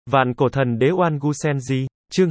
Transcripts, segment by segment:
Vạn cổ thần đế Oan Gu Senji, chương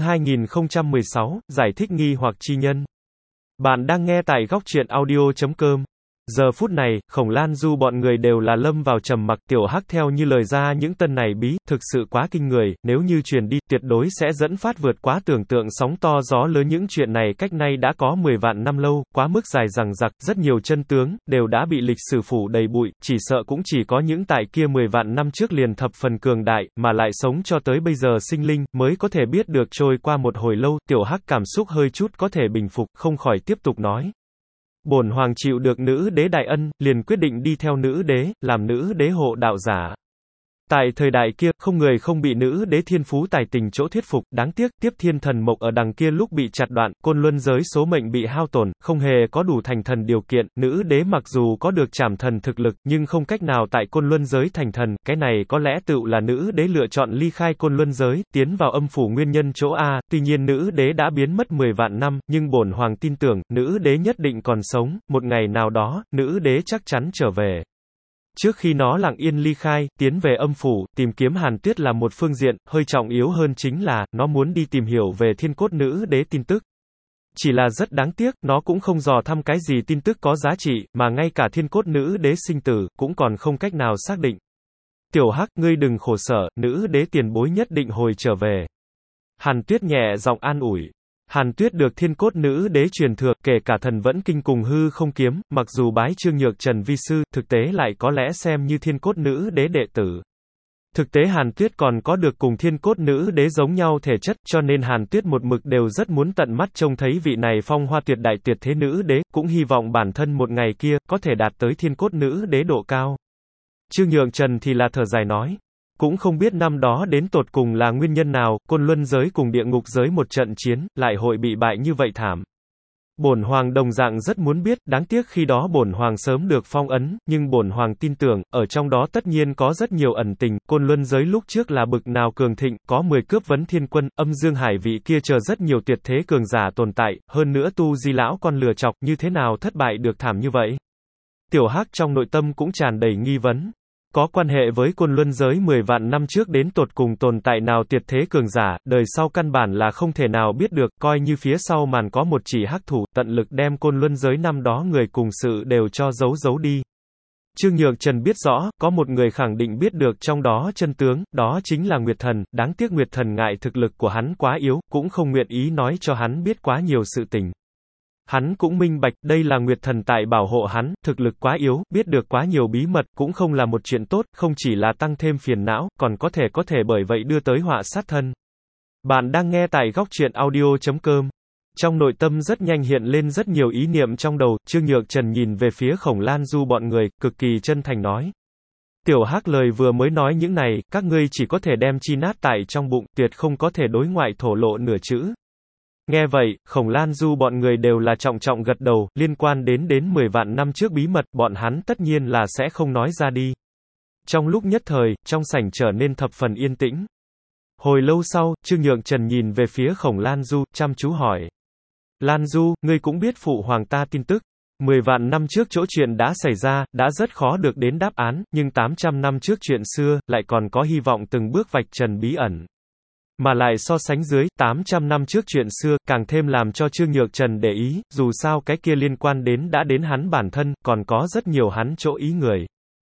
2016, giải thích nghi hoặc chi nhân. Bạn đang nghe tại góc truyện audio.com. Giờ phút này, Khổng Lan Du bọn người đều là lâm vào trầm mặc. Tiểu Hắc theo như lời ra những tân này bí, thực sự quá kinh người, nếu như truyền đi, tuyệt đối sẽ dẫn phát vượt quá tưởng tượng sóng to gió lớn. Những chuyện này cách nay đã có 10 vạn năm lâu, quá mức dài dằng dặc, rất nhiều chân tướng, đều đã bị lịch sử phủ đầy bụi, chỉ sợ cũng chỉ có những tại kia 10 vạn năm trước liền thập phần cường đại, mà lại sống cho tới bây giờ sinh linh, mới có thể biết được. Trôi qua một hồi lâu, Tiểu Hắc cảm xúc hơi chút có thể bình phục, không khỏi tiếp tục nói. Bổn hoàng chịu được nữ đế đại ân, liền quyết định đi theo nữ đế, làm nữ đế hộ đạo giả. Tại thời đại kia, không người không bị nữ đế thiên phú tài tình chỗ thuyết phục, đáng tiếc, tiếp thiên thần mộc ở đằng kia lúc bị chặt đoạn, côn luân giới số mệnh bị hao tổn, không hề có đủ thành thần điều kiện, nữ đế mặc dù có được trảm thần thực lực, nhưng không cách nào tại côn luân giới thành thần, cái này có lẽ tựu là nữ đế lựa chọn ly khai côn luân giới, tiến vào âm phủ nguyên nhân chỗ A, tuy nhiên nữ đế đã biến mất 10 vạn năm, nhưng bổn hoàng tin tưởng, nữ đế nhất định còn sống, một ngày nào đó, nữ đế chắc chắn trở về. Trước khi nó lặng yên ly khai, tiến về âm phủ, tìm kiếm Hàn Tuyết là một phương diện, hơi trọng yếu hơn chính là, nó muốn đi tìm hiểu về thiên cốt nữ đế tin tức. Chỉ là rất đáng tiếc, nó cũng không dò thăm cái gì tin tức có giá trị, mà ngay cả thiên cốt nữ đế sinh tử, cũng còn không cách nào xác định. Tiểu Hắc, ngươi đừng khổ sở, nữ đế tiền bối nhất định hồi trở về. Hàn Tuyết nhẹ giọng an ủi. Hàn Tuyết được thiên cốt nữ đế truyền thừa, kể cả thần vẫn kinh cùng hư không kiếm, mặc dù bái Trương Nhược Trần vi sư, thực tế lại có lẽ xem như thiên cốt nữ đế đệ tử. Thực tế Hàn Tuyết còn có được cùng thiên cốt nữ đế giống nhau thể chất, cho nên Hàn Tuyết một mực đều rất muốn tận mắt trông thấy vị này phong hoa tuyệt đại tuyệt thế nữ đế, cũng hy vọng bản thân một ngày kia, có thể đạt tới thiên cốt nữ đế độ cao. Trương Nhược Trần thì là thở dài nói. Cũng không biết năm đó đến tột cùng là nguyên nhân nào, côn luân giới cùng địa ngục giới một trận chiến, lại hội bị bại như vậy thảm. Bổn hoàng đồng dạng rất muốn biết, đáng tiếc khi đó bổn hoàng sớm được phong ấn, nhưng bổn hoàng tin tưởng, ở trong đó tất nhiên có rất nhiều ẩn tình, côn luân giới lúc trước là bực nào cường thịnh, có 10 cướp vấn thiên quân, âm dương hải vị kia chờ rất nhiều tuyệt thế cường giả tồn tại, hơn nữa tu di lão con lừa chọc, như thế nào thất bại được thảm như vậy. Tiểu Hắc trong nội tâm cũng tràn đầy nghi vấn. Có quan hệ với côn luân giới 10 vạn năm trước đến tột cùng tồn tại nào tuyệt thế cường giả, đời sau căn bản là không thể nào biết được, coi như phía sau màn có một chỉ hắc thủ, tận lực đem côn luân giới năm đó người cùng sự đều cho giấu đi. Trương Nhược Trần biết rõ, có một người khẳng định biết được trong đó chân tướng, đó chính là Nguyệt Thần, đáng tiếc Nguyệt Thần ngại thực lực của hắn quá yếu, cũng không nguyện ý nói cho hắn biết quá nhiều sự tình. Hắn cũng minh bạch, đây là Nguyệt Thần tại bảo hộ hắn, thực lực quá yếu, biết được quá nhiều bí mật, cũng không là một chuyện tốt, không chỉ là tăng thêm phiền não, còn có thể bởi vậy đưa tới họa sát thân. Bạn đang nghe tại góc truyện audio.com. Trong nội tâm rất nhanh hiện lên rất nhiều ý niệm trong đầu, Trương Nhược Trần nhìn về phía Khổng Lan Du bọn người, cực kỳ chân thành nói. Tiểu Hắc lời vừa mới nói những này, các ngươi chỉ có thể đem chi nát tại trong bụng, tuyệt không có thể đối ngoại thổ lộ nửa chữ. Nghe vậy, Khổng Lan Du bọn người đều là trọng gật đầu, liên quan đến 10 vạn năm trước bí mật, bọn hắn tất nhiên là sẽ không nói ra đi. Trong lúc nhất thời, trong sảnh trở nên thập phần yên tĩnh. Hồi lâu sau, Trương Nhược Trần nhìn về phía Khổng Lan Du, chăm chú hỏi. Lan Du, ngươi cũng biết phụ hoàng ta tin tức. 10 vạn năm trước chỗ chuyện đã xảy ra, đã rất khó được đến đáp án, nhưng 800 năm trước chuyện xưa, lại còn có hy vọng từng bước vạch trần bí ẩn. Mà lại so sánh dưới, 800 năm trước chuyện xưa, càng thêm làm cho Trương Nhược Trần để ý, dù sao cái kia liên quan đã đến hắn bản thân, còn có rất nhiều hắn chỗ ý người.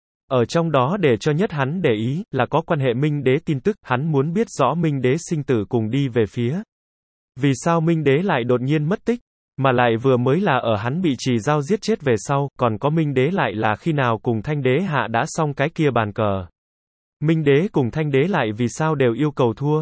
Ở trong đó để cho nhất hắn để ý, là có quan hệ Minh Đế tin tức, hắn muốn biết rõ Minh Đế sinh tử cùng đi về phía. Vì sao Minh Đế lại đột nhiên mất tích? Mà lại vừa mới là ở hắn bị Trì Dao giết chết về sau, còn có Minh Đế lại là khi nào cùng Thanh Đế hạ đã xong cái kia bàn cờ. Minh Đế cùng Thanh Đế lại vì sao đều yêu cầu thua?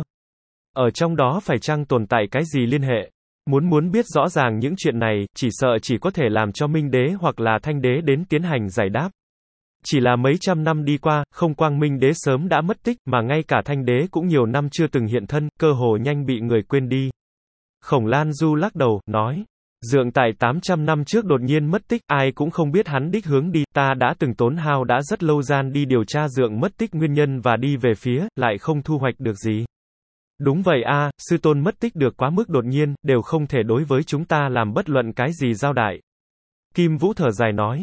Ở trong đó phải chăng tồn tại cái gì liên hệ? Muốn biết rõ ràng những chuyện này, chỉ sợ chỉ có thể làm cho Minh Đế hoặc là Thanh Đế đến tiến hành giải đáp. Chỉ là mấy trăm năm đi qua, không quang Minh Đế sớm đã mất tích, mà ngay cả Thanh Đế cũng nhiều năm chưa từng hiện thân, cơ hồ nhanh bị người quên đi. Khổng Lan Du lắc đầu, nói. Dượng tại 800 năm trước đột nhiên mất tích, ai cũng không biết hắn đích hướng đi, ta đã từng tốn hao đã rất lâu gian đi điều tra dượng mất tích nguyên nhân và đi về phía, lại không thu hoạch được gì. Đúng vậy a, sư tôn mất tích được quá mức đột nhiên, đều không thể đối với chúng ta làm bất luận cái gì giao đại. Kim Vũ thở dài nói.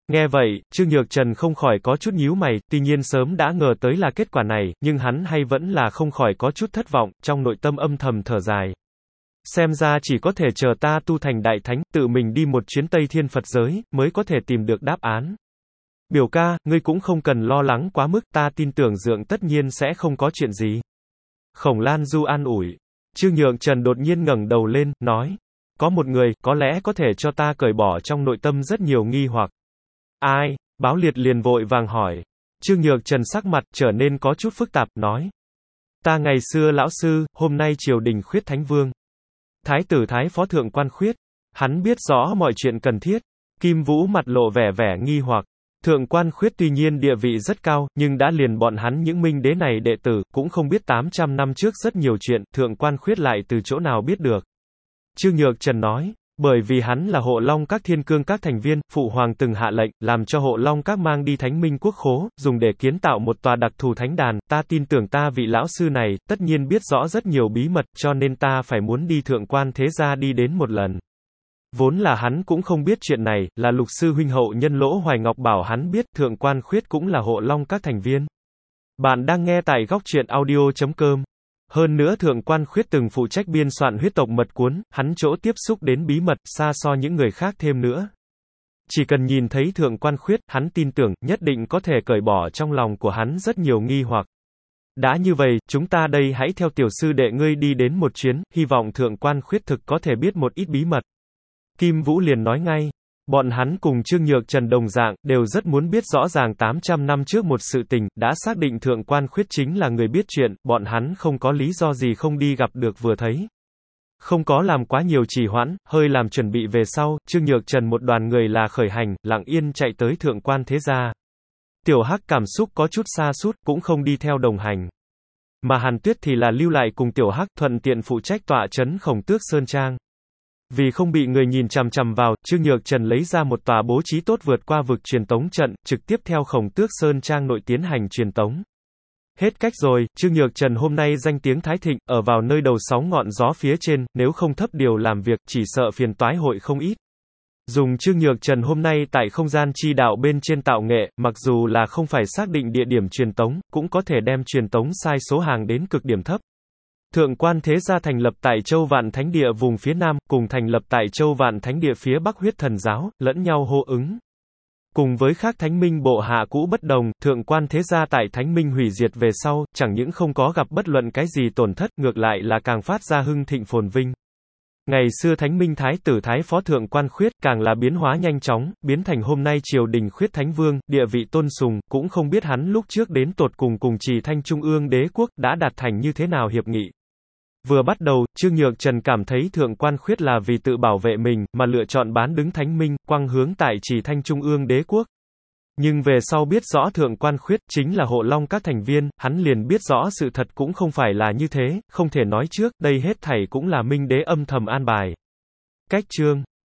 Nghe vậy, Trương Nhược Trần không khỏi có chút nhíu mày, tuy nhiên sớm đã ngờ tới là kết quả này, nhưng hắn hay vẫn là không khỏi có chút thất vọng, trong nội tâm âm thầm thở dài. Xem ra chỉ có thể chờ ta tu thành đại thánh, tự mình đi một chuyến Tây Thiên Phật giới, mới có thể tìm được đáp án. Biểu ca, ngươi cũng không cần lo lắng quá mức, ta tin tưởng Dượng tất nhiên sẽ không có chuyện gì. Khổng Lan Du an ủi. Trương Nhược Trần đột nhiên ngẩng đầu lên, nói. Có một người, có lẽ có thể cho ta cởi bỏ trong nội tâm rất nhiều nghi hoặc. Ai? Báo Liệt liền vội vàng hỏi. Trương Nhược Trần sắc mặt trở nên có chút phức tạp, nói. Ta ngày xưa lão sư, hôm nay triều đình khuyết thánh vương. Thái tử Thái phó thượng quan khuyết. Hắn biết rõ mọi chuyện cần thiết. Kim Vũ mặt lộ vẻ nghi hoặc. Thượng quan khuyết tuy nhiên địa vị rất cao, nhưng đã liền bọn hắn những minh đế này đệ tử, cũng không biết 800 năm trước rất nhiều chuyện, thượng quan khuyết lại từ chỗ nào biết được. Trương Nhược Trần nói, bởi vì hắn là hộ long các thiên cương các thành viên, phụ hoàng từng hạ lệnh, làm cho hộ long các mang đi thánh minh quốc khố, dùng để kiến tạo một tòa đặc thù thánh đàn, ta tin tưởng ta vị lão sư này, tất nhiên biết rõ rất nhiều bí mật, cho nên ta phải muốn đi thượng quan thế gia đi đến một lần. Vốn là hắn cũng không biết chuyện này, là lục sư huynh hậu nhân Lỗ Hoài Ngọc bảo hắn biết, thượng quan khuyết cũng là hộ long các thành viên. Bạn đang nghe tại góc truyện audio.com. Hơn nữa thượng quan khuyết từng phụ trách biên soạn huyết tộc mật cuốn, hắn chỗ tiếp xúc đến bí mật, xa so những người khác thêm nữa. Chỉ cần nhìn thấy thượng quan khuyết, hắn tin tưởng, nhất định có thể cởi bỏ trong lòng của hắn rất nhiều nghi hoặc. Đã như vậy, chúng ta đây hãy theo tiểu sư đệ ngươi đi đến một chuyến, hy vọng thượng quan khuyết thực có thể biết một ít bí mật. Kim Vũ liền nói ngay. Bọn hắn cùng Trương Nhược Trần đồng dạng, đều rất muốn biết rõ ràng 800 năm trước một sự tình, đã xác định thượng quan khuyết chính là người biết chuyện, bọn hắn không có lý do gì không đi gặp được vừa thấy. Không có làm quá nhiều trì hoãn, hơi làm chuẩn bị về sau, Trương Nhược Trần một đoàn người là khởi hành, lặng yên chạy tới thượng quan thế gia. Tiểu Hắc cảm xúc có chút sa sút, cũng không đi theo đồng hành. Mà Hàn Tuyết thì là lưu lại cùng Tiểu Hắc, thuận tiện phụ trách tọa trấn Khổng Tước Sơn Trang. Vì không bị người nhìn chằm chằm vào, Trương Nhược Trần lấy ra một tòa bố trí tốt vượt qua vực truyền tống trận, trực tiếp theo Khổng Tước Sơn Trang nội tiến hành truyền tống. Hết cách rồi, Trương Nhược Trần hôm nay danh tiếng thái thịnh, ở vào nơi đầu sóng ngọn gió phía trên, nếu không thấp điều làm việc, chỉ sợ phiền toái hội không ít. Dùng Trương Nhược Trần hôm nay tại không gian chi đạo bên trên tạo nghệ, mặc dù là không phải xác định địa điểm truyền tống, cũng có thể đem truyền tống sai số hàng đến cực điểm thấp. Thượng quan thế gia thành lập tại Châu Vạn Thánh Địa vùng phía Nam, cùng thành lập tại Châu Vạn Thánh Địa phía Bắc huyết thần giáo, lẫn nhau hô ứng. Cùng với khác thánh minh bộ hạ cũ bất đồng, thượng quan thế gia tại thánh minh hủy diệt về sau, chẳng những không có gặp bất luận cái gì tổn thất, ngược lại là càng phát ra hưng thịnh phồn vinh. Ngày xưa thánh minh thái tử Thái phó thượng quan khuyết, càng là biến hóa nhanh chóng, biến thành hôm nay triều đình khuyết thánh vương, địa vị tôn sùng, cũng không biết hắn lúc trước đến tột cùng Trì Thanh Trung ương đế quốc, đã đạt thành như thế nào hiệp nghị. Vừa bắt đầu, Trương Nhược Trần cảm thấy thượng quan khuyết là vì tự bảo vệ mình, mà lựa chọn bán đứng thánh minh, quang hướng tại Trì Thanh Trung ương đế quốc. Nhưng về sau biết rõ thượng quan khuyết chính là hộ long các thành viên, hắn liền biết rõ sự thật cũng không phải là như thế, không thể nói trước, đây hết thảy cũng là minh đế âm thầm an bài. Cách chương